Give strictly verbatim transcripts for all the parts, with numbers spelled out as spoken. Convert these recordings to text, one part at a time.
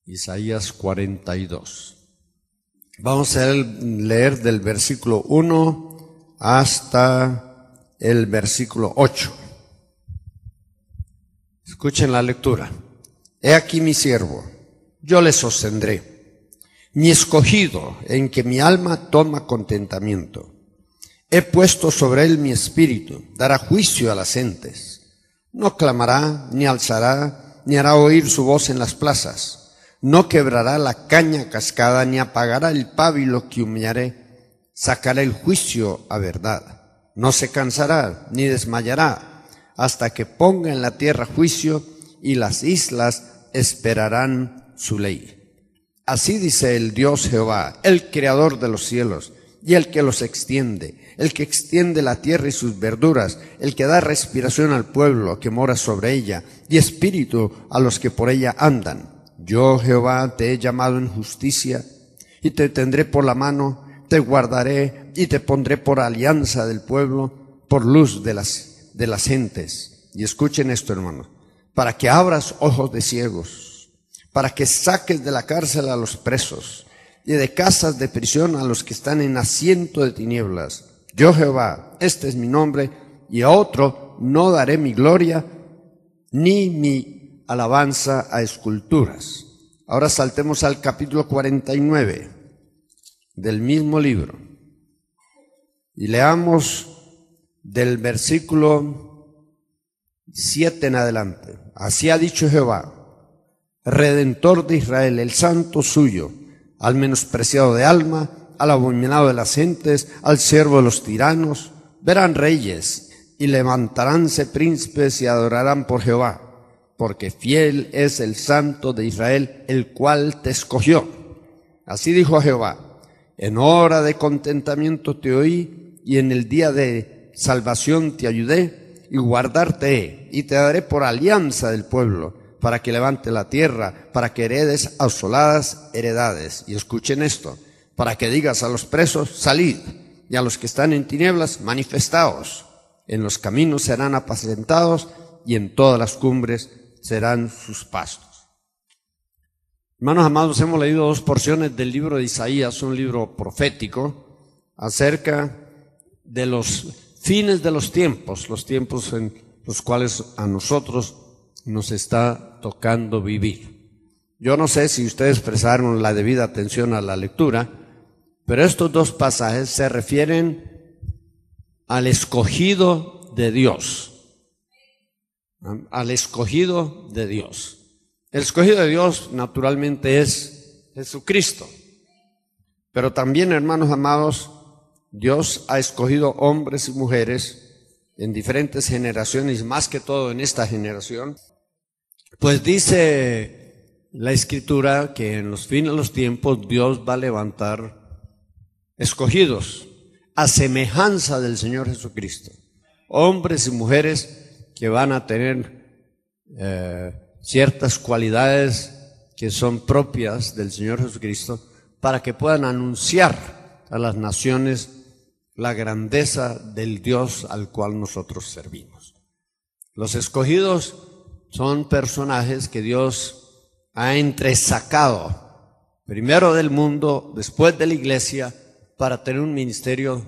Isaías cuarenta y dos. Vamos a leer del versículo uno hasta el versículo ocho. Escuchen la lectura. He aquí mi siervo, yo le sostendré, mi escogido, en que mi alma toma contentamiento. He puesto sobre él mi espíritu, dará juicio a las gentes. No clamará, ni alzará, ni hará oír su voz en las plazas. No quebrará la caña cascada, ni apagará el pábilo que humillaré. Sacará el juicio a verdad. No se cansará, ni desmayará, hasta que ponga en la tierra juicio, y las islas esperarán su ley. Así dice el Dios Jehová, el creador de los cielos, y el que los extiende, el que extiende la tierra y sus verduras, el que da respiración al pueblo que mora sobre ella, y espíritu a los que por ella andan. Yo, Jehová, te he llamado en justicia, y te tendré por la mano, te guardaré, y te pondré por alianza del pueblo, por luz de las, de las gentes. Y escuchen esto, hermanos, para que abras ojos de ciegos, para que saques de la cárcel a los presos, y de casas de prisión a los que están en asiento de tinieblas. Yo, Jehová, este es mi nombre, y a otro no daré mi gloria, ni mi alabanza a esculturas. Ahora saltemos al capítulo cuarenta y nueve del mismo libro y leamos del versículo siete en adelante. Así ha dicho Jehová, Redentor de Israel, el santo suyo, al menospreciado de alma, al abominado de las gentes, al siervo de los tiranos. Verán reyes y levantaránse príncipes y adorarán por Jehová, porque fiel es el santo de Israel, el cual te escogió. Así dijo Jehová, en hora de contentamiento te oí, y en el día de salvación te ayudé, y guardarte he, y te daré por alianza del pueblo, para que levante la tierra, para que heredes asoladas heredades. Y escuchen esto, para que digas a los presos, salid, y a los que están en tinieblas, manifestaos. En los caminos serán apacentados, y en todas las cumbres serán sus pastos. Hermanos amados, hemos leído dos porciones del libro de Isaías, un libro profético, acerca de los fines de los tiempos, los tiempos en los cuales a nosotros nos está tocando vivir. Yo no sé si ustedes prestaron la debida atención a la lectura, pero estos dos pasajes se refieren al escogido de Dios. Al escogido de Dios. El escogido de Dios naturalmente es Jesucristo. Pero también, hermanos amados, Dios ha escogido hombres y mujeres en diferentes generaciones, más que todo en esta generación. Pues dice la Escritura que en los fines de los tiempos Dios va a levantar escogidos a semejanza del Señor Jesucristo. Hombres y mujeres que van a tener eh, ciertas cualidades que son propias del Señor Jesucristo, para que puedan anunciar a las naciones la grandeza del Dios al cual nosotros servimos. Los escogidos son personajes que Dios ha entresacado, primero del mundo, después de la iglesia, para tener un ministerio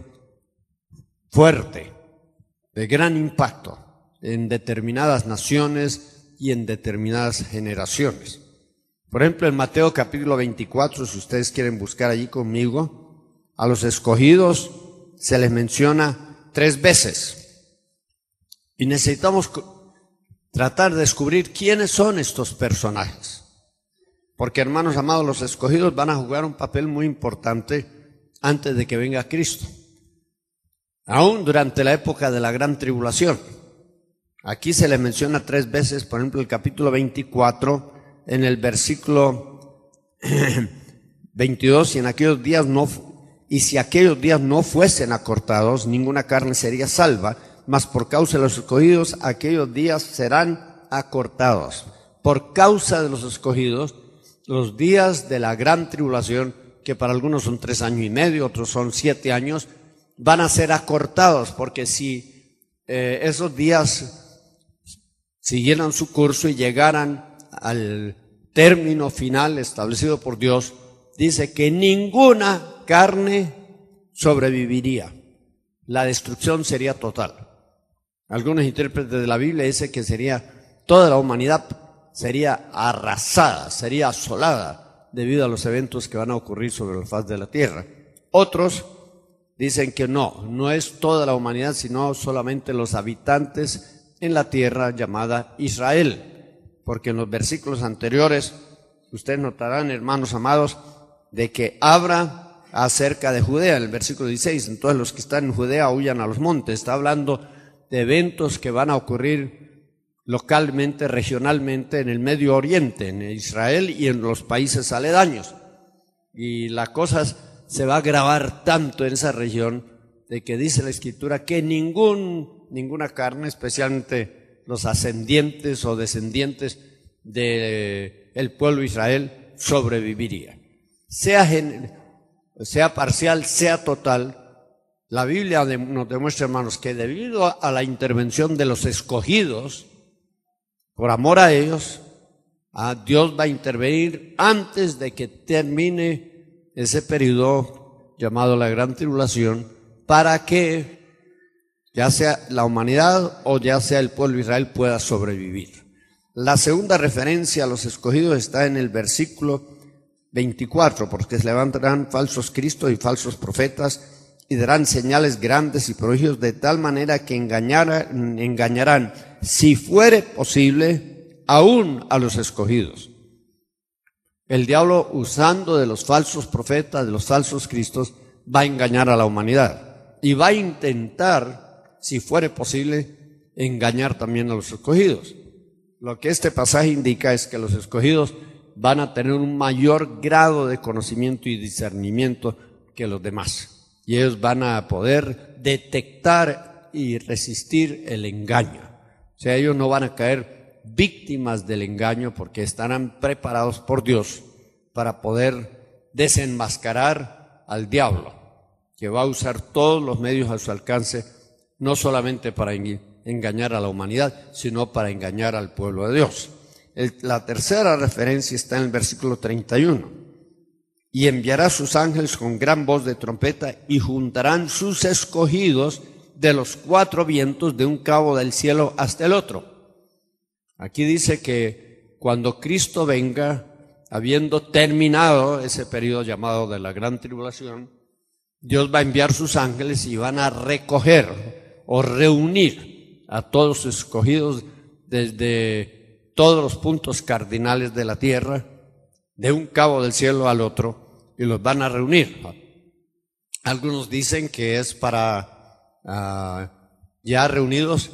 fuerte, de gran impacto en determinadas naciones y en determinadas generaciones. Por ejemplo, en Mateo capítulo veinticuatro, si ustedes quieren buscar allí conmigo, a los escogidos se les menciona tres veces. Y necesitamos tratar de descubrir quiénes son estos personajes. Porque, hermanos amados, los escogidos van a jugar un papel muy importante antes de que venga Cristo. Aún durante la época de la gran tribulación. Aquí se le menciona tres veces, por ejemplo, el capítulo veinticuatro, en el versículo veintidós, y en aquellos días no, y si aquellos días no fuesen acortados, ninguna carne sería salva, mas por causa de los escogidos, aquellos días serán acortados. Por causa de los escogidos, los días de la gran tribulación, que para algunos son tres años y medio, otros son siete años, van a ser acortados, porque si eh, esos días siguieran su curso y llegaran al término final establecido por Dios, dice que ninguna carne sobreviviría. La destrucción sería total. Algunos intérpretes de la Biblia dicen que sería toda la humanidad sería arrasada, sería asolada debido a los eventos que van a ocurrir sobre la faz de la tierra. Otros dicen que no, no es toda la humanidad, sino solamente los habitantes en la tierra llamada Israel, porque en los versículos anteriores ustedes notarán, hermanos amados, de que habla acerca de Judea, en el versículo dieciséis, entonces los que están en Judea huyan a los montes. Está hablando de eventos que van a ocurrir localmente, regionalmente en el Medio Oriente, en Israel y en los países aledaños. Y la cosa se va a agravar tanto en esa región de que dice la Escritura que ningún, ninguna carne, especialmente los ascendientes o descendientes del pueblo de Israel, sobreviviría. Sea, sea parcial, sea total, la Biblia nos demuestra, hermanos, que debido a la intervención de los escogidos, por amor a ellos, a Dios va a intervenir antes de que termine ese periodo llamado la Gran Tribulación, para que ya sea la humanidad o ya sea el pueblo de Israel pueda sobrevivir. La segunda referencia a los escogidos está en el versículo veinticuatro, porque se levantarán falsos cristos y falsos profetas y darán señales grandes y prodigios de tal manera que engañarán, engañarán, si fuere posible, aún a los escogidos. El diablo, usando de los falsos profetas, de los falsos cristos, va a engañar a la humanidad y va a intentar, si fuere posible, engañar también a los escogidos. Lo que este pasaje indica es que los escogidos van a tener un mayor grado de conocimiento y discernimiento que los demás. Y ellos van a poder detectar y resistir el engaño. O sea, ellos no van a caer víctimas del engaño porque estarán preparados por Dios para poder desenmascarar al diablo, que va a usar todos los medios a su alcance, no solamente para engañar a la humanidad, sino para engañar al pueblo de Dios. El, la tercera referencia está en el versículo treinta y uno. Y enviará sus ángeles con gran voz de trompeta y juntarán sus escogidos de los cuatro vientos de un cabo del cielo hasta el otro. Aquí dice que cuando Cristo venga, habiendo terminado ese periodo llamado de la Gran Tribulación, Dios va a enviar sus ángeles y van a recoger o reunir a todos sus escogidos desde todos los puntos cardinales de la tierra, de un cabo del cielo al otro, y los van a reunir. Algunos dicen que es para uh, ya reunidos,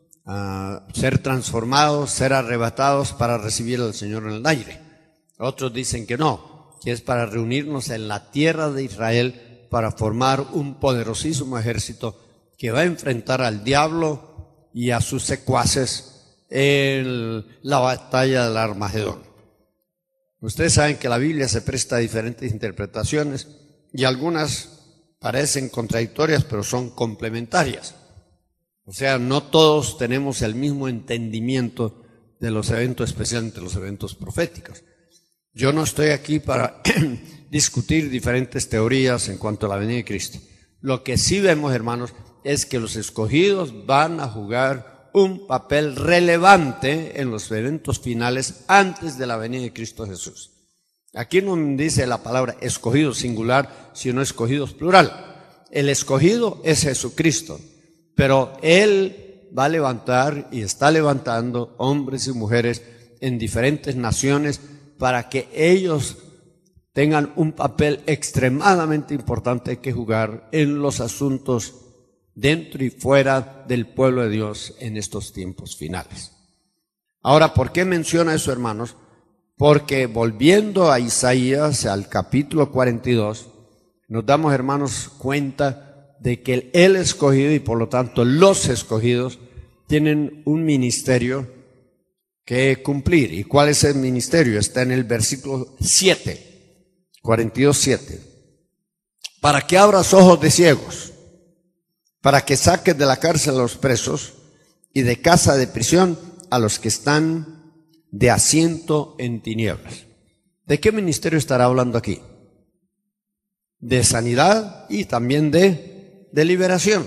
uh, ser transformados, ser arrebatados para recibir al Señor en el aire. Otros dicen que no, que es para reunirnos en la tierra de Israel para formar un poderosísimo ejército que va a enfrentar al diablo y a sus secuaces en la batalla del Armagedón. Ustedes saben que la Biblia se presta a diferentes interpretaciones y algunas parecen contradictorias, pero son complementarias. O sea, no todos tenemos el mismo entendimiento de los eventos, especialmente los eventos proféticos. Yo no estoy aquí para discutir diferentes teorías en cuanto a la venida de Cristo. Lo que sí vemos, hermanos, es que los escogidos van a jugar un papel relevante en los eventos finales antes de la venida de Cristo Jesús. Aquí no dice la palabra escogido singular, sino escogidos plural. El escogido es Jesucristo, pero Él va a levantar y está levantando hombres y mujeres en diferentes naciones para que ellos tengan un papel extremadamente importante que jugar en los asuntos dentro y fuera del pueblo de Dios en estos tiempos finales. Ahora, ¿por qué menciona eso, hermanos? Porque volviendo a Isaías, al capítulo cuarenta y dos, nos damos, hermanos, cuenta de que el escogido y por lo tanto los escogidos tienen un ministerio que cumplir. ¿Y cuál es el ministerio? Está en el versículo siete, cuarenta y dos, siete. Para que abras ojos de ciegos, para que saques de la cárcel a los presos y de casa de prisión a los que están de asiento en tinieblas. ¿De qué ministerio estará hablando aquí? De sanidad y también de, de liberación.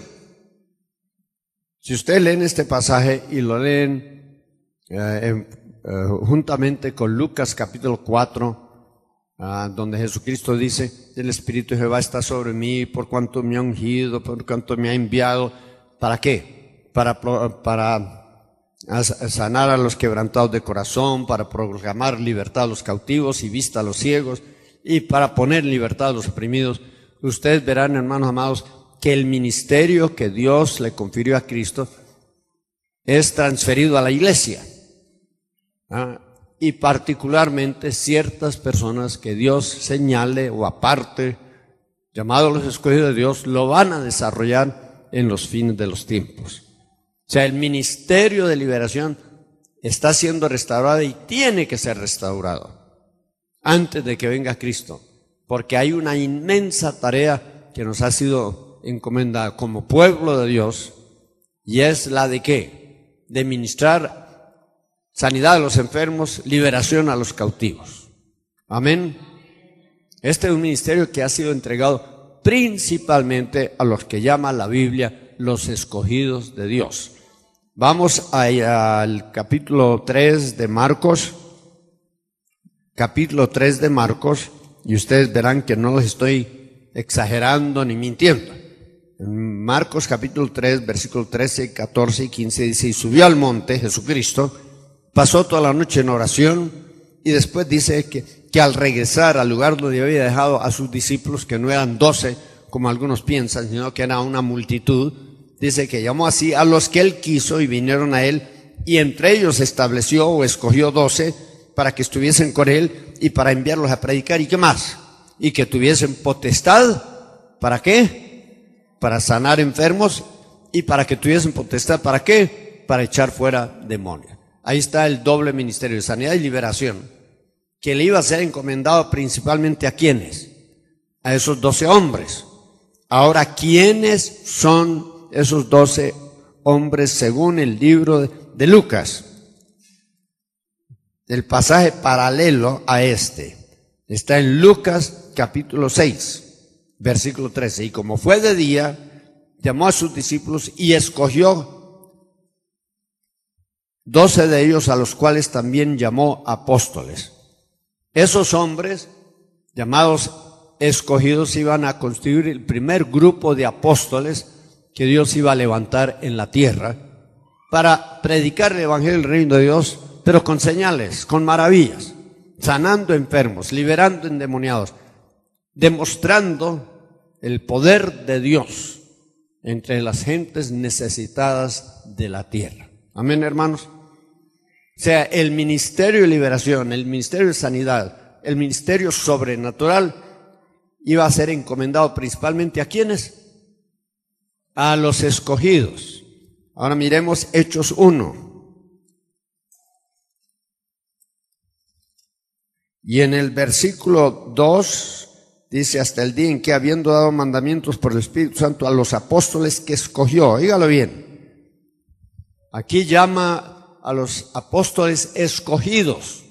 Si ustedes leen este pasaje y lo leen eh, en, eh, juntamente con Lucas capítulo cuatro, ah, donde Jesucristo dice: el Espíritu de Jehová está sobre mí por cuanto me ha ungido, por cuanto me ha enviado. ¿Para qué? Para, para sanar a los quebrantados de corazón, para proclamar libertad a los cautivos y vista a los ciegos, y para poner en libertad a los oprimidos. Ustedes verán, hermanos amados, que el ministerio que Dios le confirió a Cristo es transferido a la iglesia. ¿Ah? Y particularmente ciertas personas que Dios señale o aparte, llamados los escogidos de Dios, lo van a desarrollar en los fines de los tiempos. O sea, el ministerio de liberación está siendo restaurado y tiene que ser restaurado antes de que venga Cristo, porque hay una inmensa tarea que nos ha sido encomendada como pueblo de Dios, y es la de ¿qué? De ministrar sanidad a los enfermos, liberación a los cautivos. Amén. Este es un ministerio que ha sido entregado principalmente a los que llama la Biblia los escogidos de Dios. Vamos a, al capítulo tres de Marcos, capítulo tres de Marcos, y ustedes verán que no los estoy exagerando ni mintiendo. En Marcos capítulo tres, versículos trece, catorce y quince dice: y subió al monte Jesucristo, pasó toda la noche en oración, y después dice que, que al regresar al lugar donde había dejado a sus discípulos, que no eran doce, como algunos piensan, sino que era una multitud, dice que llamó así a los que él quiso y vinieron a él, y entre ellos estableció o escogió doce para que estuviesen con él y para enviarlos a predicar. ¿Y qué más? Y que tuviesen potestad, ¿para qué? Para sanar enfermos, y para que tuviesen potestad, ¿para qué? Para echar fuera demonios. Ahí está el doble ministerio de sanidad y liberación, que le iba a ser encomendado principalmente a ¿quiénes? A esos doce hombres. Ahora, ¿quiénes son esos doce hombres según el libro de, de Lucas? El pasaje paralelo a este está en Lucas capítulo seis. Versículo trece, y como fue de día, llamó a sus discípulos y escogió doce de ellos, a los cuales también llamó apóstoles. Esos hombres, llamados escogidos, iban a constituir el primer grupo de apóstoles que Dios iba a levantar en la tierra para predicar el evangelio del reino de Dios, pero con señales, con maravillas, sanando enfermos, liberando endemoniados, demostrando el poder de Dios entre las gentes necesitadas de la tierra. Amén, hermanos. O sea, el ministerio de liberación, el ministerio de sanidad, el ministerio sobrenatural iba a ser encomendado principalmente ¿a quiénes? A los escogidos. Ahora miremos Hechos uno. Y en el versículo dos dice: hasta el día en que, habiendo dado mandamientos por el Espíritu Santo a los apóstoles que escogió. Oígalo bien. Aquí llama a los apóstoles escogidos.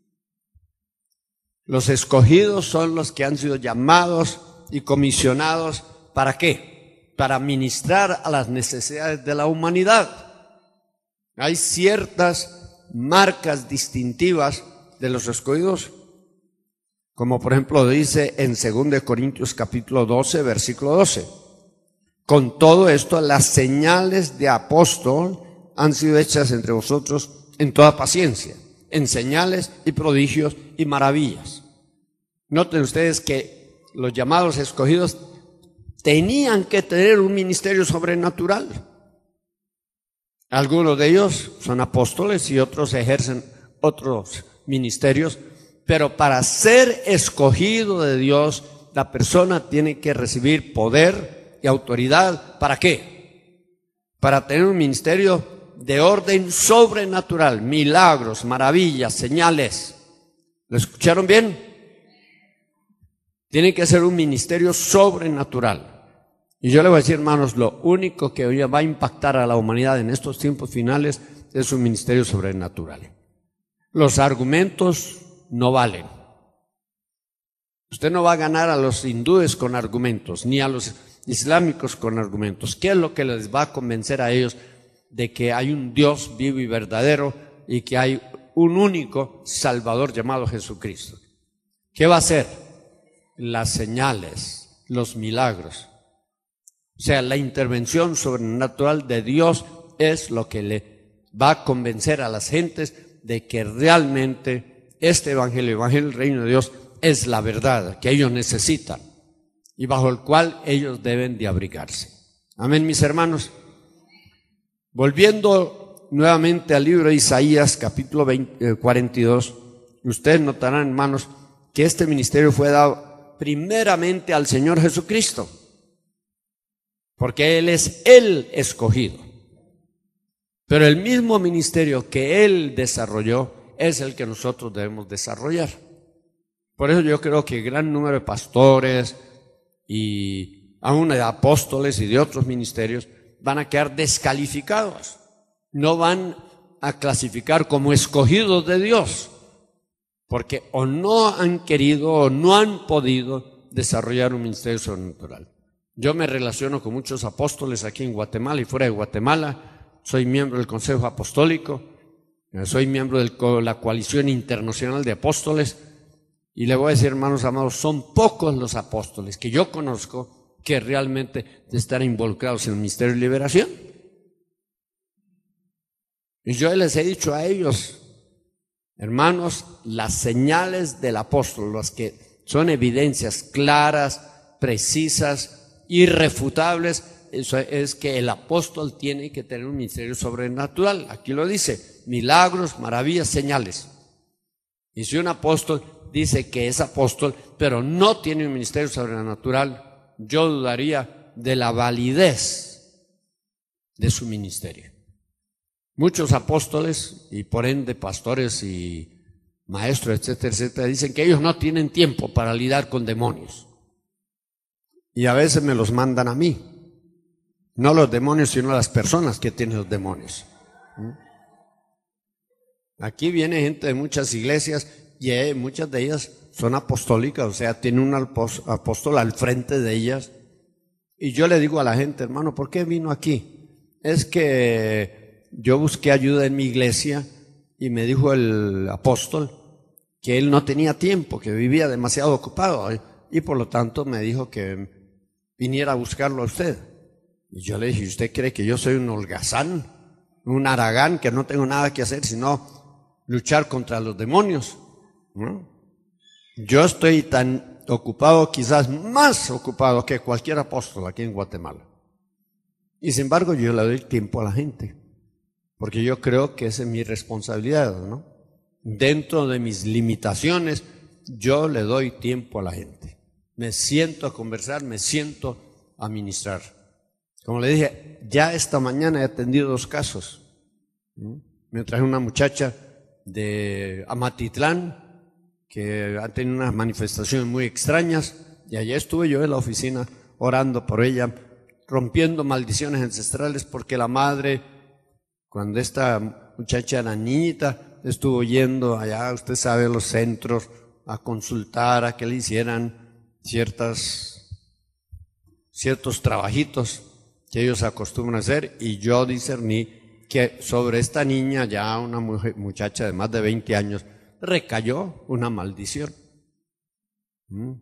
Los escogidos son los que han sido llamados y comisionados. ¿Para qué? Para ministrar a las necesidades de la humanidad. Hay ciertas marcas distintivas de los escogidos, como por ejemplo dice en segunda de Corintios capítulo doce, versículo doce. Con todo esto, las señales de apóstol han sido hechas entre vosotros en toda paciencia, en señales y prodigios y maravillas. Noten ustedes que los llamados escogidos tenían que tener un ministerio sobrenatural. Algunos de ellos son apóstoles y otros ejercen otros ministerios. Pero para ser escogido de Dios, la persona tiene que recibir poder y autoridad. ¿Para qué? Para tener un ministerio de orden sobrenatural, milagros, maravillas, señales. ¿Lo escucharon bien? Tiene que ser un ministerio sobrenatural. Y yo le voy a decir, hermanos, lo único que hoy va a impactar a la humanidad en estos tiempos finales es un ministerio sobrenatural. los argumentos no valen. Usted no va a ganar a los hindúes con argumentos, ni a los islámicos con argumentos. ¿Qué es lo que les va a convencer a ellos de que hay un Dios vivo y verdadero y que hay un único Salvador llamado Jesucristo? ¿Qué va a hacer? Las señales, los milagros. O sea, la intervención sobrenatural de Dios es lo que le va a convencer a las gentes de que realmente este evangelio, el evangelio del reino de Dios, es la verdad que ellos necesitan y bajo el cual ellos deben de abrigarse. Amén, mis hermanos. Volviendo nuevamente al libro de Isaías, capítulo veinte, cuarenta y dos, ustedes notarán, hermanos, que este ministerio fue dado primeramente al Señor Jesucristo, porque Él es el escogido. Pero el mismo ministerio que Él desarrolló es el que nosotros debemos desarrollar. Por eso yo creo que gran número de pastores y aún de apóstoles y de otros ministerios van a quedar descalificados. No van a clasificar como escogidos de Dios, porque o no han querido o no han podido desarrollar un ministerio sobrenatural. Yo me relaciono con muchos apóstoles aquí en Guatemala y fuera de Guatemala. Soy miembro del Consejo Apostólico, soy miembro de la Coalición Internacional de Apóstoles, y le voy a decir, hermanos amados, son pocos los apóstoles que yo conozco que realmente están involucrados en el ministerio de liberación. Y yo les he dicho a ellos, hermanos, las señales del apóstol, las que son evidencias claras, precisas, irrefutables, eso es que el apóstol tiene que tener un ministerio sobrenatural. Aquí lo dice, milagros, maravillas, señales. Y si un apóstol dice que es apóstol, pero no tiene un ministerio sobrenatural, yo dudaría de la validez de su ministerio. Muchos apóstoles, y por ende pastores y maestros, etcétera, etcétera, dicen que ellos no tienen tiempo para lidiar con demonios. Y a veces me los mandan a mí. No los demonios, sino las personas que tienen los demonios. Aquí viene gente de muchas iglesias y eh, muchas de ellas son apostólicas, o sea, tienen un apóstol al frente de ellas. Y yo le digo a la gente, hermano, ¿por qué vino aquí? Es que yo busqué ayuda en mi iglesia y me dijo el apóstol que él no tenía tiempo, que vivía demasiado ocupado, y por lo tanto me dijo que viniera a buscarlo a usted. Y yo le dije, ¿usted cree que yo soy un holgazán, un haragán, que no tengo nada que hacer sino luchar contra los demonios? ¿No? Yo estoy tan ocupado, quizás más ocupado que cualquier apóstol aquí en Guatemala. Y sin embargo yo le doy tiempo a la gente, porque yo creo que esa es mi responsabilidad, ¿no? Dentro de mis limitaciones, yo le doy tiempo a la gente. Me siento a conversar, me siento a ministrar. Como le dije, ya esta mañana he atendido dos casos. Me traje una muchacha de Amatitlán que ha tenido unas manifestaciones muy extrañas, y allá estuve yo en la oficina orando por ella, rompiendo maldiciones ancestrales, porque la madre, cuando esta muchacha era niñita, estuvo yendo allá, usted sabe, a los centros a consultar, a que le hicieran ciertas, ciertos trabajitos que ellos acostumbran a hacer, y yo discerní que sobre esta niña, ya una mujer, muchacha de más de veinte años, recayó una maldición. ¿Mm?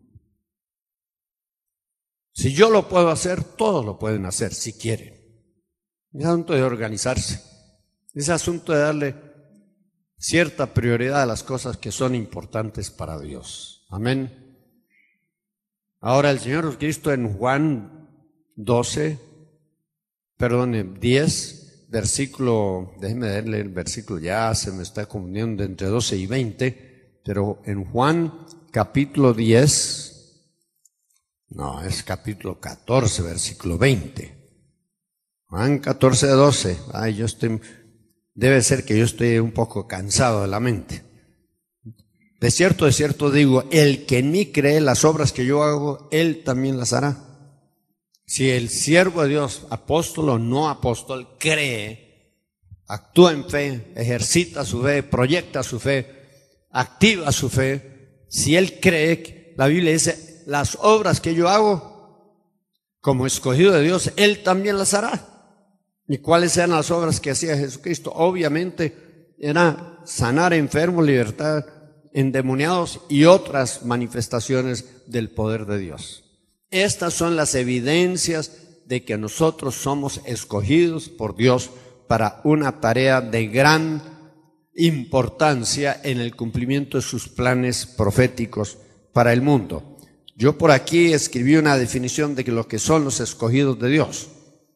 Si yo lo puedo hacer, todos lo pueden hacer si quieren. Es asunto de organizarse, es asunto de darle cierta prioridad a las cosas que son importantes para Dios. Amén. Ahora el Señor Jesucristo en Juan doce, perdón, diez, versículo, déjeme darle el versículo, ya se me está confundiendo entre doce y veinte, pero en Juan capítulo diez, no, es capítulo catorce, versículo veinte. Juan catorce, doce, ay, yo estoy, debe ser que yo estoy un poco cansado de la mente. De cierto, de cierto digo, el que en mí cree, las obras que yo hago, él también las hará. Si el siervo de Dios, apóstol o no apóstol, cree actúa en fe, ejercita su fe, proyecta su fe, activa su fe, si él cree que, la Biblia dice, las obras que yo hago como escogido de Dios, él también las hará. ¿Y cuáles eran las obras que hacía Jesucristo? Obviamente era sanar enfermos, libertar endemoniados y otras manifestaciones del poder de Dios. Estas son las evidencias de que nosotros somos escogidos por Dios para una tarea de gran importancia en el cumplimiento de sus planes proféticos para el mundo. Yo por aquí escribí una definición de lo que son los escogidos de Dios.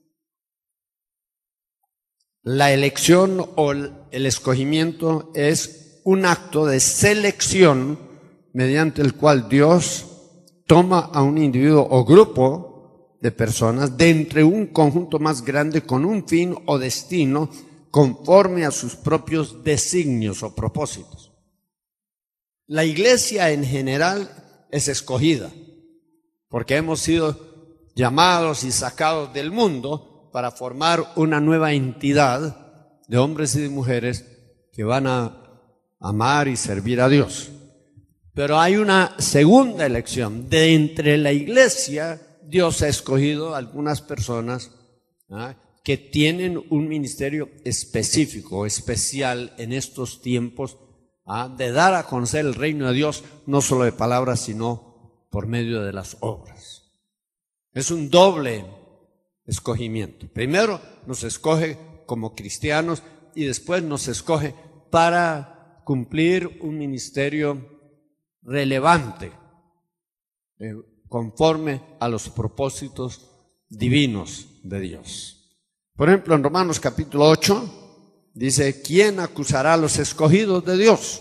La elección o el escogimiento es un acto de selección mediante el cual Dios toma a un individuo o grupo de personas de entre un conjunto más grande con un fin o destino conforme a sus propios designios o propósitos. La iglesia en general es escogida porque hemos sido llamados y sacados del mundo para formar una nueva entidad de hombres y de mujeres que van a amar y servir a Dios. Pero hay una segunda elección. De entre la iglesia, Dios ha escogido a algunas personas ¿ah? que tienen un ministerio específico, especial en estos tiempos, ¿ah? de dar a conocer el reino de Dios, no solo de palabras, sino por medio de las obras. Es un doble escogimiento. Primero nos escoge como cristianos y después nos escoge para cumplir un ministerio relevante, eh, conforme a los propósitos divinos de Dios. Por ejemplo, en Romanos capítulo ocho dice, ¿quién acusará a los escogidos de Dios?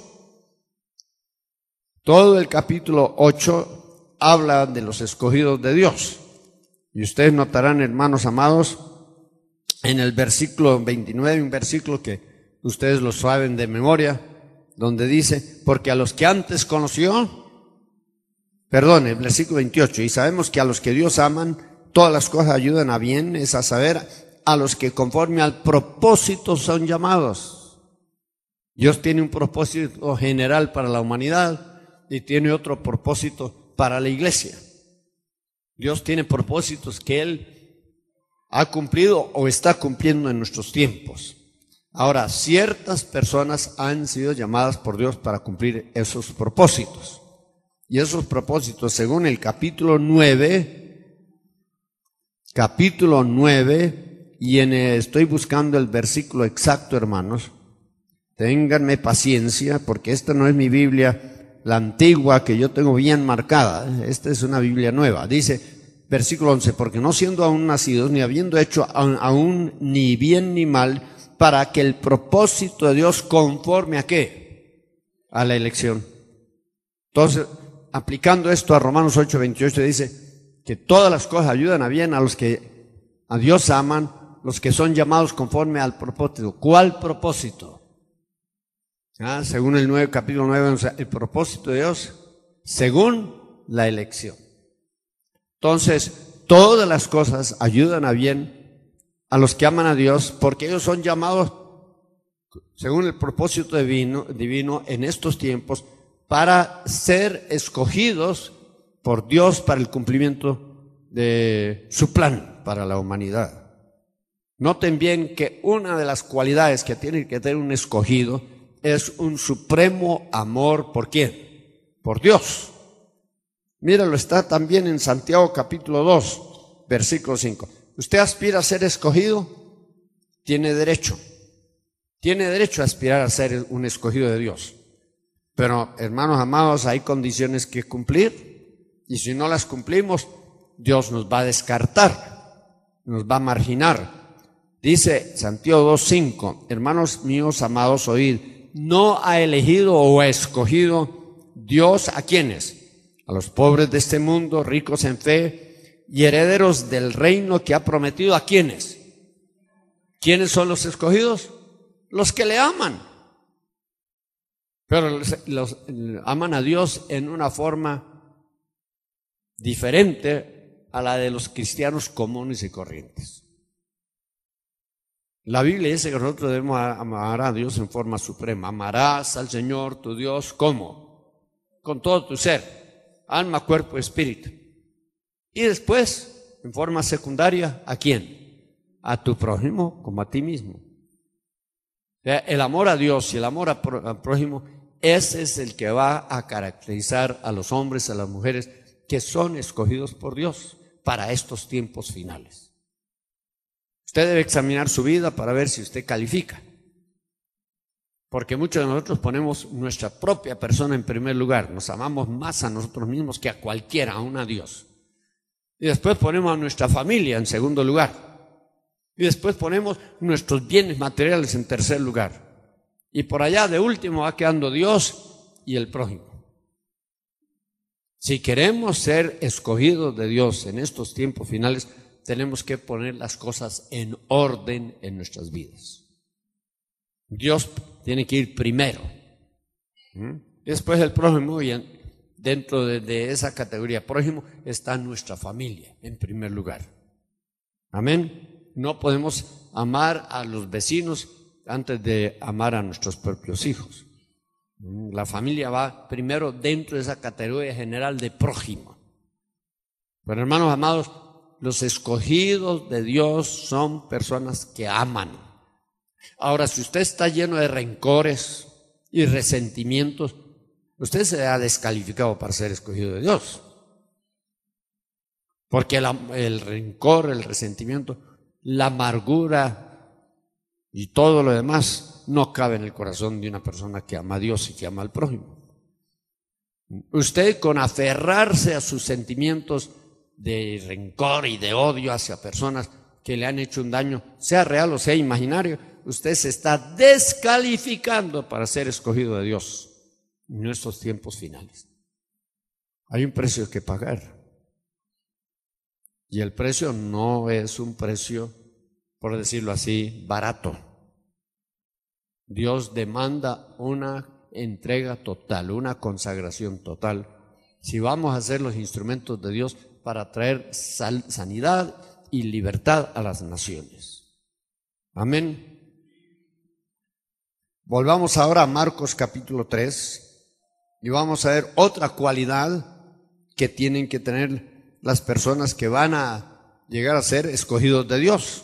Todo el capítulo ocho habla de los escogidos de Dios. Y ustedes notarán, hermanos amados, en el versículo veintinueve, un versículo que ustedes lo saben de memoria, donde dice, porque a los que antes conoció, perdón, el versículo veintiocho, y sabemos que a los que Dios aman, todas las cosas ayudan a bien, es a saber, a los que conforme al propósito son llamados. Dios tiene un propósito general para la humanidad y tiene otro propósito para la iglesia. Dios tiene propósitos que Él ha cumplido o está cumpliendo en nuestros tiempos. Ahora, ciertas personas han sido llamadas por Dios para cumplir esos propósitos. Y esos propósitos, según el capítulo nueve, capítulo nueve, y en, estoy buscando el versículo exacto, hermanos. Ténganme paciencia, porque esta no es mi Biblia, la antigua que yo tengo bien marcada. Esta es una Biblia nueva. Dice, versículo once, porque no siendo aún nacidos, ni habiendo hecho aún ni bien ni mal, para que el propósito de Dios conforme a qué? A la elección. Entonces, aplicando esto a Romanos ocho veintiocho, dice que todas las cosas ayudan a bien a los que a Dios aman, los que son llamados conforme al propósito. ¿Cuál propósito? ¿Ah? Según el nueve, capítulo nueve, o sea, el propósito de Dios, según la elección. Entonces, todas las cosas ayudan a bien a los que aman a Dios, porque ellos son llamados, según el propósito divino, divino en estos tiempos, para ser escogidos por Dios para el cumplimiento de su plan para la humanidad. Noten bien que una de las cualidades que tiene que tener un escogido es un supremo amor, ¿por quién? Por Dios. Míralo, está también en Santiago capítulo dos, versículo cinco. ¿Usted aspira a ser escogido? Tiene derecho. Tiene derecho a aspirar a ser un escogido de Dios. Pero, hermanos amados, hay condiciones que cumplir, y si no las cumplimos, Dios nos va a descartar, nos va a marginar. Dice Santiago dos cinco, hermanos míos amados, oíd, no ha elegido o ha escogido Dios a quienes, a los pobres de este mundo, ricos en fe y herederos del reino que ha prometido. ¿A quienes? ¿Quiénes son los escogidos? Los que le aman. Pero los, los aman a Dios en una forma diferente a la de los cristianos comunes y corrientes. La Biblia dice que nosotros debemos amar a Dios en forma suprema. Amarás al Señor tu Dios, ¿cómo? Con todo tu ser, alma, cuerpo, espíritu. Y después, en forma secundaria, ¿a quién? A tu prójimo como a ti mismo. El amor a Dios y el amor al prójimo, ese es el que va a caracterizar a los hombres, a las mujeres que son escogidos por Dios para estos tiempos finales. Usted debe examinar su vida para ver si usted califica. Porque muchos de nosotros ponemos nuestra propia persona en primer lugar. Nos amamos más a nosotros mismos que a cualquiera, aún a Dios. Y después ponemos a nuestra familia en segundo lugar. Y después ponemos nuestros bienes materiales en tercer lugar. Y por allá de último va quedando Dios y el prójimo. Si queremos ser escogidos de Dios en estos tiempos finales, tenemos que poner las cosas en orden en nuestras vidas. Dios tiene que ir primero. ¿Mm? Después el prójimo, y dentro de, de esa categoría prójimo está nuestra familia en primer lugar. Amén. No podemos amar a los vecinos antes de amar a nuestros propios hijos. La familia va primero dentro de esa categoría general de prójimo. Pero hermanos amados, los escogidos de Dios son personas que aman. Ahora, si usted está lleno de rencores y resentimientos, usted se ha descalificado para ser escogido de Dios. Porque el, el rencor, el resentimiento, la amargura y todo lo demás no cabe en el corazón de una persona que ama a Dios y que ama al prójimo. Usted, con aferrarse a sus sentimientos de rencor y de odio hacia personas que le han hecho un daño, sea real o sea imaginario, usted se está descalificando para ser escogido de Dios en estos tiempos finales. Hay un precio que pagar. Y el precio no es un precio, por decirlo así, barato. Dios demanda una entrega total, una consagración total. Si vamos a ser los instrumentos de Dios para traer sal, sanidad y libertad a las naciones. Amén. Volvamos ahora a Marcos capítulo tres y vamos a ver otra cualidad que tienen que tener las personas que van a llegar a ser escogidos de Dios.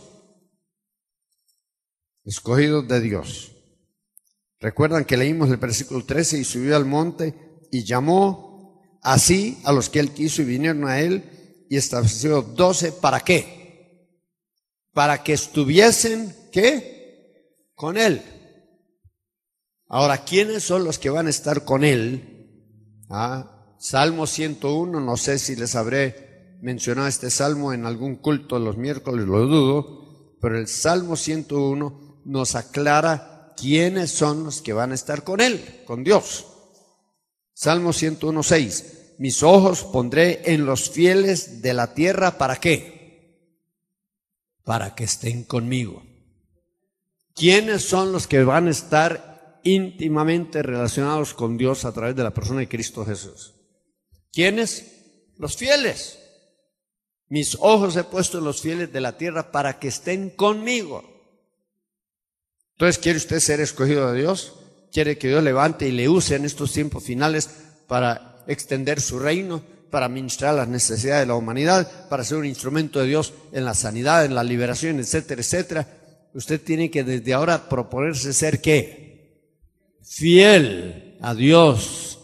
Escogidos de Dios. Recuerdan que leímos el versículo trece, y subió al monte y llamó así a los que él quiso y vinieron a él y estableció doce. ¿Para qué? Para que estuviesen, ¿qué? Con él. Ahora, ¿quiénes son los que van a estar con él? Ah, Salmo ciento uno, no sé si les habré mencionado este salmo en algún culto de los miércoles, lo dudo, pero el Salmo ciento uno nos aclara quiénes son los que van a estar con él, con Dios. Salmo ciento uno, seis. Mis ojos pondré en los fieles de la tierra, ¿para qué? Para que estén conmigo. ¿Quiénes son los que van a estar íntimamente relacionados con Dios a través de la persona de Cristo Jesús? ¿Quiénes? Los fieles. Mis ojos he puesto en los fieles de la tierra para que estén conmigo. Entonces, ¿quiere usted ser escogido de Dios? ¿Quiere que Dios levante y le use en estos tiempos finales para extender su reino, para ministrar las necesidades de la humanidad, para ser un instrumento de Dios en la sanidad, en la liberación, etcétera, etcétera? Usted tiene que desde ahora proponerse ser ¿qué? Fiel a Dios,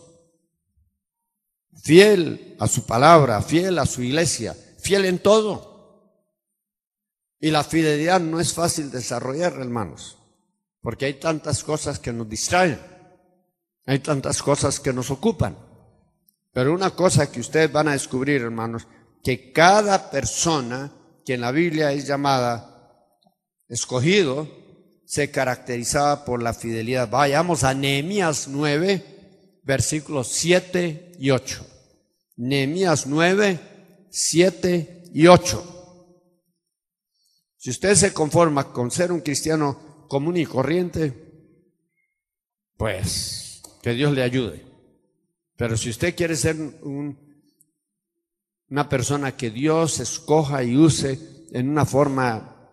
fiel a su palabra, fiel a su iglesia, fiel en todo. Y la fidelidad no es fácil desarrollar, hermanos, porque hay tantas cosas que nos distraen, hay tantas cosas que nos ocupan. Pero una cosa que ustedes van a descubrir, hermanos, que cada persona que en la Biblia es llamada escogido, se caracterizaba por la fidelidad. Vayamos a Nehemías nueve, versículos siete y ocho. Nehemías nueve, siete y ocho. Si usted se conforma con ser un cristiano común y corriente, pues que Dios le ayude. Pero si usted quiere ser un, una persona que Dios escoja y use en una forma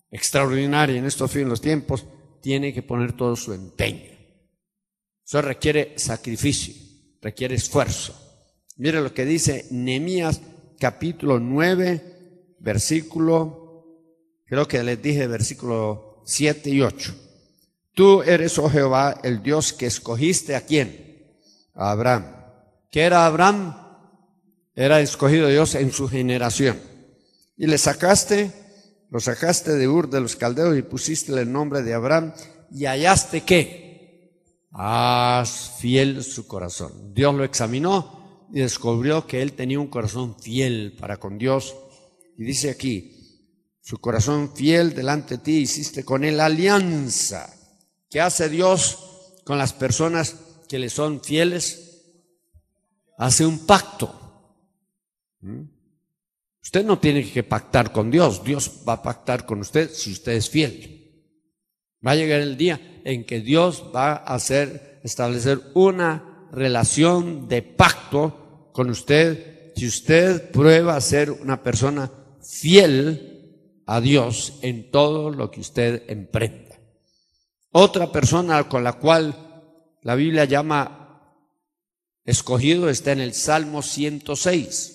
extraordinaria en estos fines de los tiempos, tiene que poner todo su empeño. Eso requiere sacrificio, requiere esfuerzo. Mire lo que dice Nehemías capítulo nueve, versículo, creo que les dije versículo siete y ocho. Tú eres, oh Jehová, el Dios que escogiste ¿a quién? A Abraham. ¿Qué era Abraham? Era escogido Dios en su generación. Y le sacaste, lo sacaste de Ur de los Caldeos y pusiste el nombre de Abraham y hallaste ¿qué? Haz fiel su corazón. Dios lo examinó y descubrió que él tenía un corazón fiel para con Dios. Y dice aquí, su corazón fiel delante de ti, hiciste con él alianza. ¿Qué hace Dios con las personas que le son fieles? Hace un pacto. ¿Mm? Usted no tiene que pactar con Dios, Dios va a pactar con usted si usted es fiel. Va a llegar el día en que Dios va a hacer, establecer una relación de pacto con usted si usted prueba ser una persona fiel a Dios en todo lo que usted emprenda. Otra persona con la cual la Biblia llama escogido está en el Salmo ciento seis.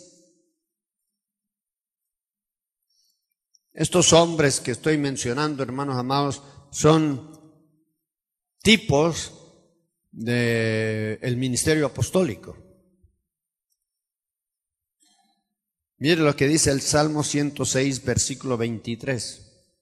Estos hombres que estoy mencionando, hermanos amados, son tipos del ministerio apostólico. Mire lo que dice el Salmo ciento seis, versículo veintitrés.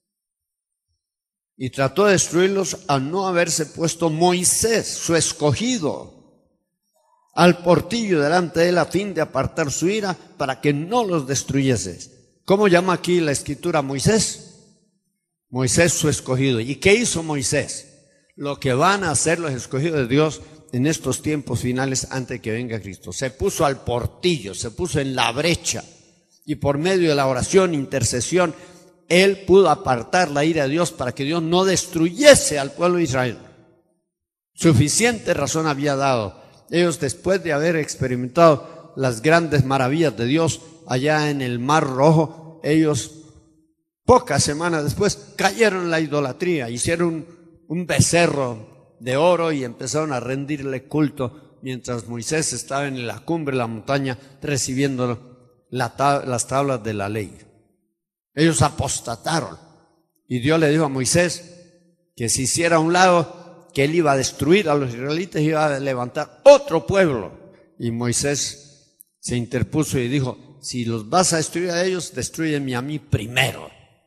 Y trató de destruirlos al no haberse puesto Moisés, su escogido, al portillo delante de él a fin de apartar su ira para que no los destruyese. ¿Cómo llama aquí la escritura a Moisés? Moisés su escogido. ¿Y qué hizo Moisés? Lo que van a hacer los escogidos de Dios en estos tiempos finales antes de que venga Cristo. Se puso al portillo, se puso en la brecha y por medio de la oración, intercesión, él pudo apartar la ira de Dios para que Dios no destruyese al pueblo de Israel. Suficiente razón había dado. Ellos, después de haber experimentado las grandes maravillas de Dios allá en el Mar Rojo, ellos pocas semanas después cayeron en la idolatría, hicieron un, un becerro de oro y empezaron a rendirle culto mientras Moisés estaba en la cumbre de la montaña recibiendo la tab- las tablas de la ley. Ellos apostataron y Dios le dijo a Moisés que se hiciera a un lado, que él iba a destruir a los israelitas y iba a levantar otro pueblo. Y Moisés se interpuso y dijo: si los vas a destruir a ellos, destrúyeme a mí primero.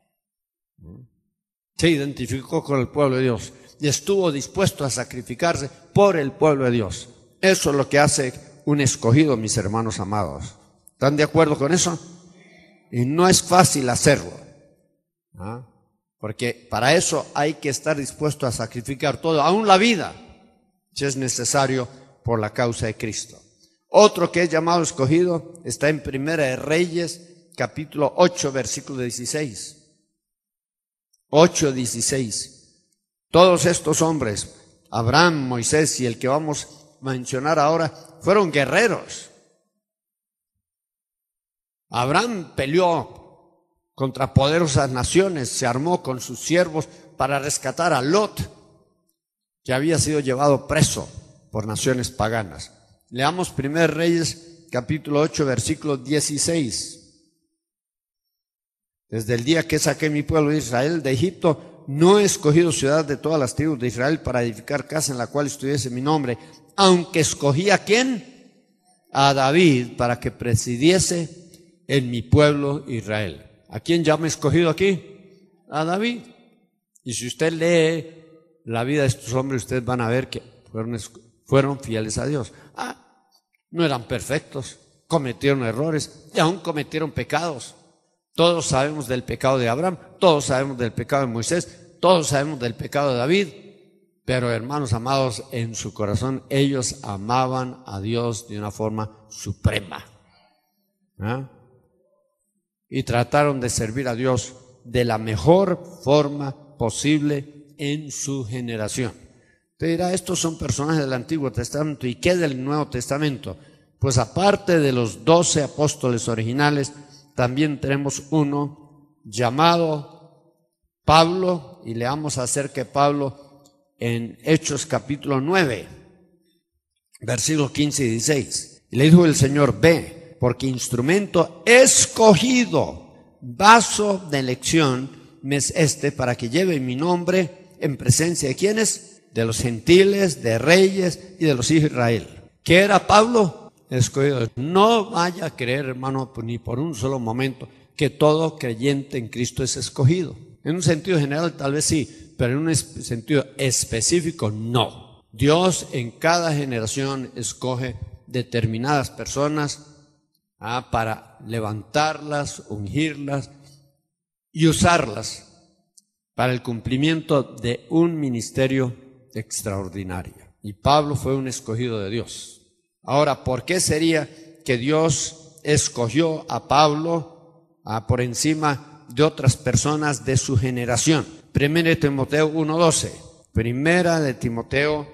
Se identificó con el pueblo de Dios y estuvo dispuesto a sacrificarse por el pueblo de Dios. Eso es lo que hace un escogido, mis hermanos amados. ¿Están de acuerdo con eso? Y no es fácil hacerlo, ¿ah? Porque para eso hay que estar dispuesto a sacrificar todo, aún la vida, si es necesario, por la causa de Cristo. Otro que es llamado escogido está en Primera de Reyes, capítulo ocho, versículo dieciséis. ocho, dieciséis. Todos estos hombres, Abraham, Moisés y el que vamos a mencionar ahora, fueron guerreros. Abraham peleó contra poderosas naciones, se armó con sus siervos para rescatar a Lot, que había sido llevado preso por naciones paganas. Leamos Primera Reyes, capítulo ocho, versículo dieciséis. Desde el día que saqué mi pueblo de Israel de Egipto, no he escogido ciudad de todas las tribus de Israel para edificar casa en la cual estuviese mi nombre, aunque escogí a ¿quién? A David, para que presidiese en mi pueblo Israel. ¿A quién ya me he escogido aquí? A David. Y si usted lee la vida de estos hombres, ustedes van a ver que fueron, fueron fieles a Dios. Ah, no eran perfectos, cometieron errores y aún cometieron pecados. Todos sabemos del pecado de Abraham, todos sabemos del pecado de Moisés, todos sabemos del pecado de David, pero hermanos amados, en su corazón ellos amaban a Dios de una forma suprema. ¿Ah? Y trataron de servir a Dios de la mejor forma posible en su generación. Te dirá, estos son personajes del Antiguo Testamento. ¿Y qué del Nuevo Testamento? Pues aparte de los doce apóstoles originales, también tenemos uno llamado Pablo, y leamos acerca de Pablo en Hechos capítulo nueve, versículos quince y dieciséis. Y le dijo el Señor: ve, porque instrumento escogido, vaso de elección me es este, para que lleve mi nombre en presencia de quienes, de los gentiles, de reyes y de los hijos de Israel. ¿Qué era Pablo? Escogido. No vaya a creer, hermano, ni por un solo momento, que todo creyente en Cristo es escogido. En un sentido general tal vez sí, pero en un sentido específico no. Dios en cada generación escoge determinadas personas ah, para levantarlas, ungirlas y usarlas para el cumplimiento de un ministerio extraordinario. Y Pablo fue un escogido de Dios. Ahora, ¿por qué sería que Dios escogió a Pablo ah, por encima de otras personas de su generación? Primera de Timoteo uno doce. Primera de Timoteo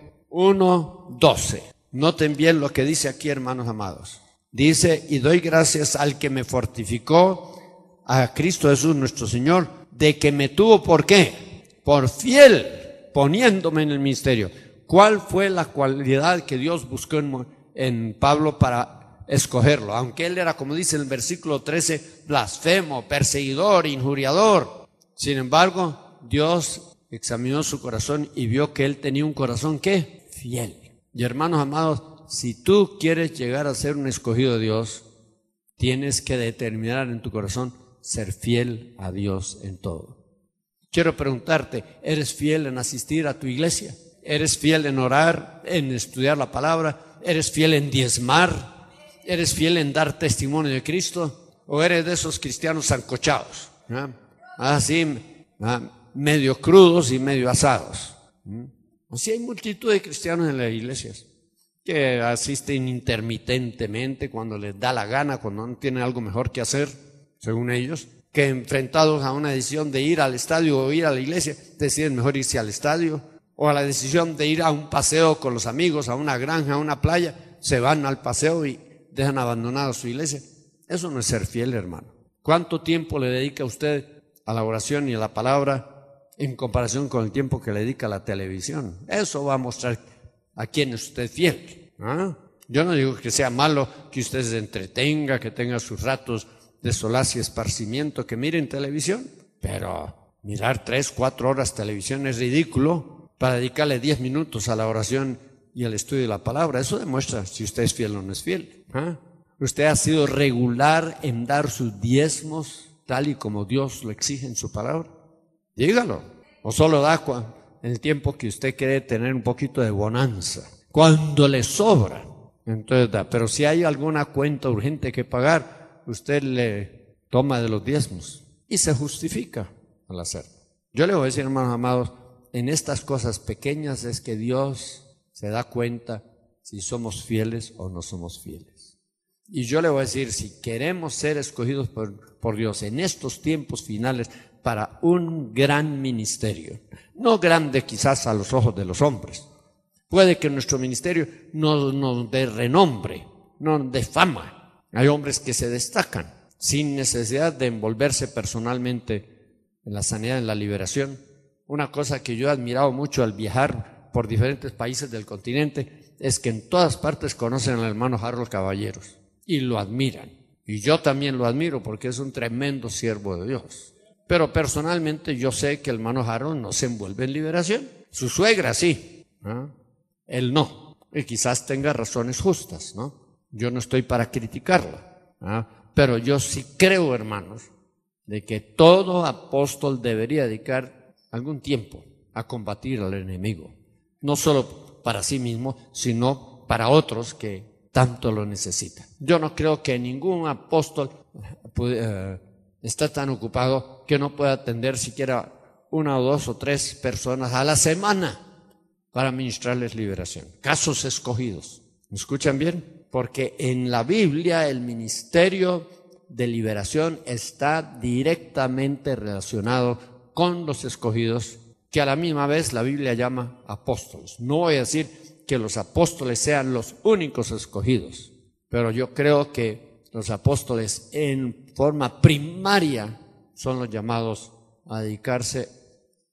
uno doce. Noten bien lo que dice aquí, hermanos amados. Dice: y doy gracias al que me fortificó, a Cristo Jesús nuestro Señor, de que me tuvo, ¿por qué? Por fiel, poniéndome en el ministerio. ¿Cuál fue la cualidad que Dios buscó en, en Pablo para escogerlo? Aunque él era, como dice en el versículo trece, blasfemo, perseguidor, injuriador. Sin embargo, Dios examinó su corazón y vio que él tenía un corazón, ¿qué? Fiel. Y hermanos amados, si tú quieres llegar a ser un escogido de Dios, tienes que determinar en tu corazón ser fiel a Dios en todo. Quiero preguntarte, ¿eres fiel en asistir a tu iglesia? ¿Eres fiel en orar, en estudiar la palabra? ¿Eres fiel en diezmar? ¿Eres fiel en dar testimonio de Cristo? ¿O eres de esos cristianos sancochados? ¿Ah? Así, ¿ah? medio crudos y medio asados. ¿Mm? Así hay multitud de cristianos en las iglesias que asisten intermitentemente cuando les da la gana, cuando no tienen algo mejor que hacer, según ellos, que enfrentados a una decisión de ir al estadio o ir a la iglesia, deciden mejor irse al estadio, o a la decisión de ir a un paseo con los amigos, a una granja, a una playa, se van al paseo y dejan abandonada su iglesia. Eso no es ser fiel, hermano. ¿Cuánto tiempo le dedica usted a la oración y a la palabra en comparación con el tiempo que le dedica a la televisión? Eso va a mostrar a quién es usted fiel. ¿Ah? Yo no digo que sea malo que usted se entretenga, que tenga sus ratos de solaz y esparcimiento, que miren televisión, pero mirar tres, cuatro horas televisión es ridículo para dedicarle diez minutos a la oración y al estudio de la palabra. Eso demuestra si usted es fiel o no es fiel. ¿Ah? Usted ha sido regular en dar sus diezmos tal y como Dios lo exige en su palabra. Dígalo. O solo da en el tiempo que usted quiere tener un poquito de bonanza. Cuando le sobra, entonces da. Pero si hay alguna cuenta urgente que pagar, usted le toma de los diezmos y se justifica al hacerlo. Yo le voy a decir, hermanos amados, en estas cosas pequeñas es que Dios se da cuenta si somos fieles o no somos fieles. Y yo le voy a decir, si queremos ser escogidos por, por Dios en estos tiempos finales para un gran ministerio, no grande quizás a los ojos de los hombres, puede que nuestro ministerio no nos dé renombre, no nos dé fama. Hay hombres que se destacan sin necesidad de envolverse personalmente en la sanidad, en la liberación. Una cosa que yo he admirado mucho al viajar por diferentes países del continente es que en todas partes conocen al hermano Harold Caballeros y lo admiran. Y yo también lo admiro porque es un tremendo siervo de Dios. Pero personalmente yo sé que el hermano Harold no se envuelve en liberación. Su suegra sí, ¿no? Él no. Y quizás tenga razones justas, ¿no? Yo no estoy para criticarla, ¿no? Pero yo sí creo, hermanos, de que todo apóstol debería dedicar algún tiempo a combatir al enemigo. No solo para sí mismo, sino para otros que tanto lo necesitan. Yo no creo que ningún apóstol puede, uh, está tan ocupado que no pueda atender siquiera una o dos o tres personas a la semana para ministrarles liberación. Casos escogidos. ¿Me escuchan bien? Porque en la Biblia el ministerio de liberación está directamente relacionado con los escogidos, que a la misma vez la Biblia llama apóstoles. No voy a decir que los apóstoles sean los únicos escogidos, pero yo creo que los apóstoles en forma primaria son los llamados a dedicarse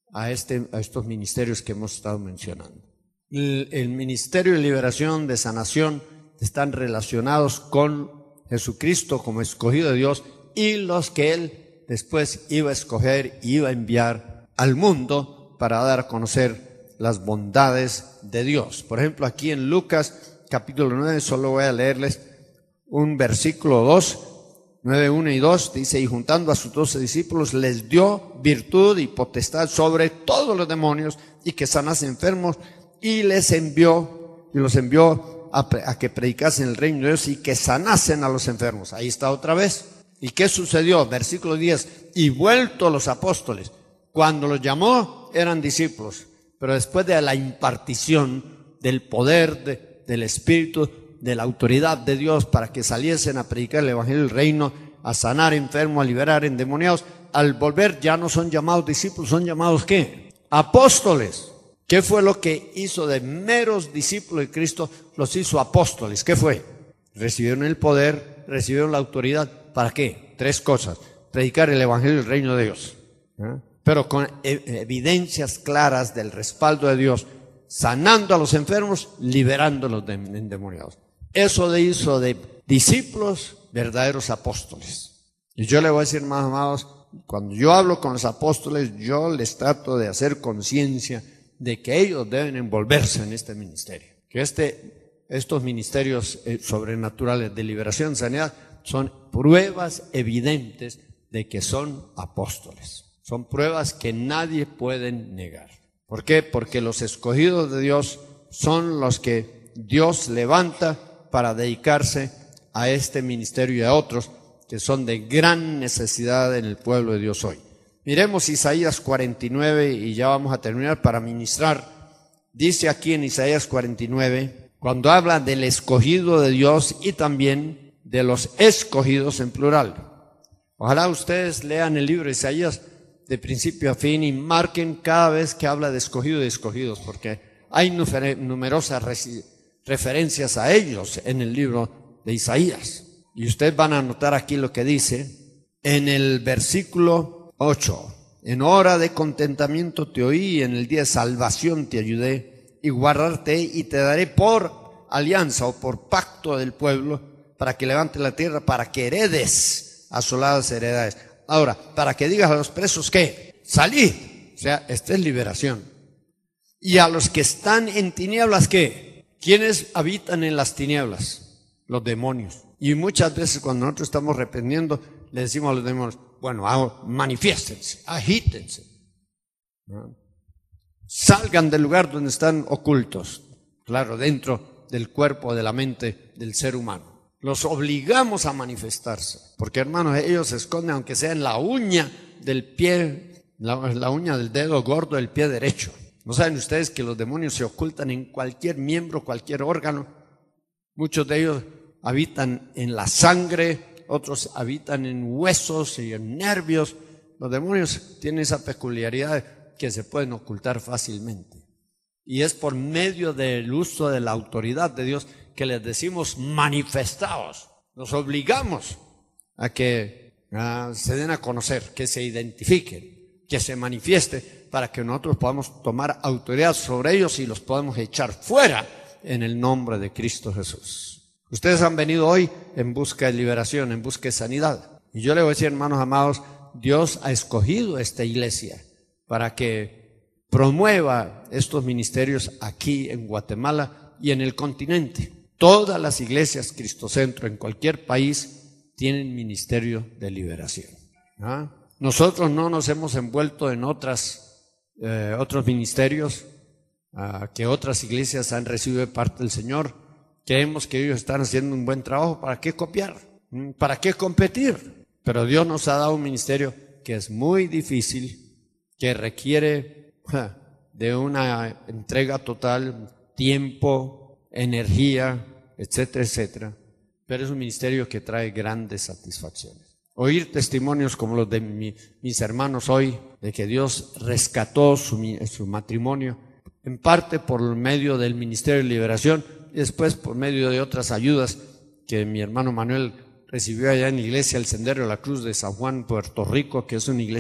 a, este, a estos ministerios que hemos estado mencionando. El, el ministerio de liberación, de sanación, están relacionados con Jesucristo como escogido de Dios y los que Él después iba a escoger y iba a enviar al mundo para dar a conocer las bondades de Dios. Por ejemplo, aquí en Lucas capítulo nueve, solo voy a leerles un versículo dos, nueve, uno y dos, dice: y juntando a sus doce discípulos les dio virtud y potestad sobre todos los demonios y que sanasen enfermos, y les envió, y los envió a, a que predicasen el reino de Dios y que sanasen a los enfermos. Ahí está otra vez. ¿Y qué sucedió? Versículo diez: y vueltos los apóstoles, cuando los llamó eran discípulos, pero después de la impartición del poder de, del Espíritu, de la autoridad de Dios para que saliesen a predicar el evangelio del reino, a sanar enfermos, a liberar endemoniados, al volver ya no son llamados discípulos, son llamados ¿qué? Apóstoles. ¿Qué fue lo que hizo de meros discípulos de Cristo? Los hizo apóstoles. ¿Qué fue? Recibieron el poder, recibieron la autoridad. ¿Para qué? Tres cosas: predicar el evangelio del reino de Dios, ¿eh? pero con evidencias claras del respaldo de Dios, sanando a los enfermos, liberando a los endemoniados. Eso de hizo de discípulos verdaderos apóstoles. Y yo le voy a decir, más amados, cuando yo hablo con los apóstoles, yo les trato de hacer conciencia de que ellos deben envolverse en este ministerio. Que este, estos ministerios eh, sobrenaturales de liberación, sanidad, son pruebas evidentes de que son apóstoles. Son pruebas que nadie puede negar. ¿Por qué? Porque los escogidos de Dios son los que Dios levanta para dedicarse a este ministerio y a otros que son de gran necesidad en el pueblo de Dios hoy. Miremos Isaías cuarenta y nueve y ya vamos a terminar para ministrar. Dice aquí en Isaías cuarenta y nueve, cuando habla del escogido de Dios y también de los escogidos en plural. Ojalá ustedes lean el libro de Isaías de principio a fin y marquen cada vez que habla de escogido y de escogidos, porque hay numerosas referencias a ellos en el libro de Isaías. Y ustedes van a notar aquí lo que dice en el versículo ocho. En hora de contentamiento te oí, en el día de salvación te ayudé, y guardarte y te daré por alianza o por pacto del pueblo, para que levante la tierra, para que heredes asoladas heredades. Ahora, para que digas a los presos que salid, o sea, esta es liberación. Y a los que están en tinieblas, ¿qué? ¿Quiénes habitan en las tinieblas? Los demonios. Y muchas veces cuando nosotros estamos reprendiendo, le decimos a los demonios, bueno, manifiéstense, agítense, ¿no? Salgan del lugar donde están ocultos, claro, dentro del cuerpo, de la mente del ser humano. Los obligamos a manifestarse, porque hermanos, ellos se esconden aunque sea en la uña del pie, la, la uña del dedo gordo del pie derecho. ¿No saben ustedes que los demonios se ocultan en cualquier miembro, cualquier órgano? Muchos de ellos habitan en la sangre, otros habitan en huesos y en nervios. Los demonios tienen esa peculiaridad que se pueden ocultar fácilmente. Y es por medio del uso de la autoridad de Dios que les decimos manifestaos. Los obligamos a que uh, se den a conocer, que se identifiquen, que se manifieste, para que nosotros podamos tomar autoridad sobre ellos y los podamos echar fuera en el nombre de Cristo Jesús. Ustedes han venido hoy en busca de liberación, en busca de sanidad. Y yo les voy a decir, hermanos amados, Dios ha escogido esta iglesia para que promueva estos ministerios aquí en Guatemala y en el continente. Todas las iglesias Cristocentro en cualquier país tienen ministerio de liberación. ¿Ah? Nosotros no nos hemos envuelto en otras, eh, otros ministerios uh, que otras iglesias han recibido de parte del Señor. Creemos que ellos están haciendo un buen trabajo. ¿Para qué copiar? ¿Para qué competir? Pero Dios nos ha dado un ministerio que es muy difícil, que requiere uh, de una entrega total, tiempo, energía, etcétera, etcétera. Pero es un ministerio que trae grandes satisfacciones. Oír testimonios como los de mi, mis hermanos hoy, de que Dios rescató su, su matrimonio, en parte por medio del Ministerio de Liberación y después por medio de otras ayudas que mi hermano Manuel recibió allá en la iglesia El Sendero de la Cruz de San Juan, Puerto Rico, que es una iglesia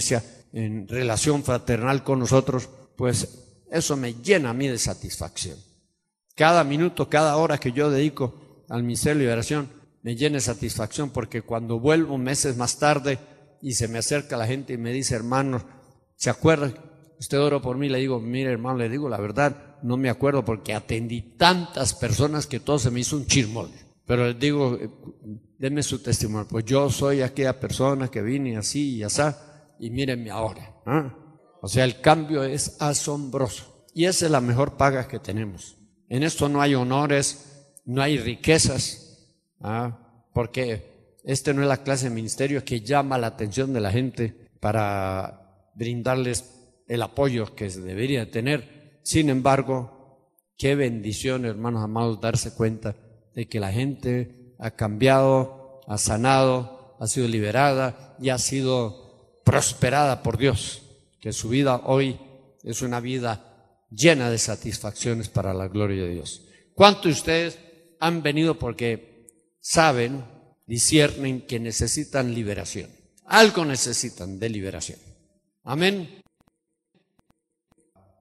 en relación fraternal con nosotros, pues eso me llena a mí de satisfacción. Cada minuto, cada hora que yo dedico al Ministerio de Liberación me llena de satisfacción, porque cuando vuelvo meses más tarde y se me acerca la gente y me dice, hermano, ¿se acuerda? Usted oró por mí. Le digo, mire hermano, le digo la verdad, no me acuerdo porque atendí tantas personas que todo se me hizo un chirmol. Pero les digo, denme su testimonio, pues yo soy aquella persona que vine así y así, y mírenme ahora. ¿eh? O sea, el cambio es asombroso. Y esa es la mejor paga que tenemos. En esto no hay honores, no hay riquezas, ¿eh? porque este no es la clase de ministerio que llama la atención de la gente para brindarles el apoyo que se debería tener. Sin embargo, qué bendición, hermanos amados, darse cuenta de que la gente ha cambiado, ha sanado, ha sido liberada y ha sido prosperada por Dios, que su vida hoy es una vida llena de satisfacciones para la gloria de Dios. ¿Cuántos de ustedes han venido porque saben, disciernen que necesitan liberación? Algo necesitan de liberación. Amén.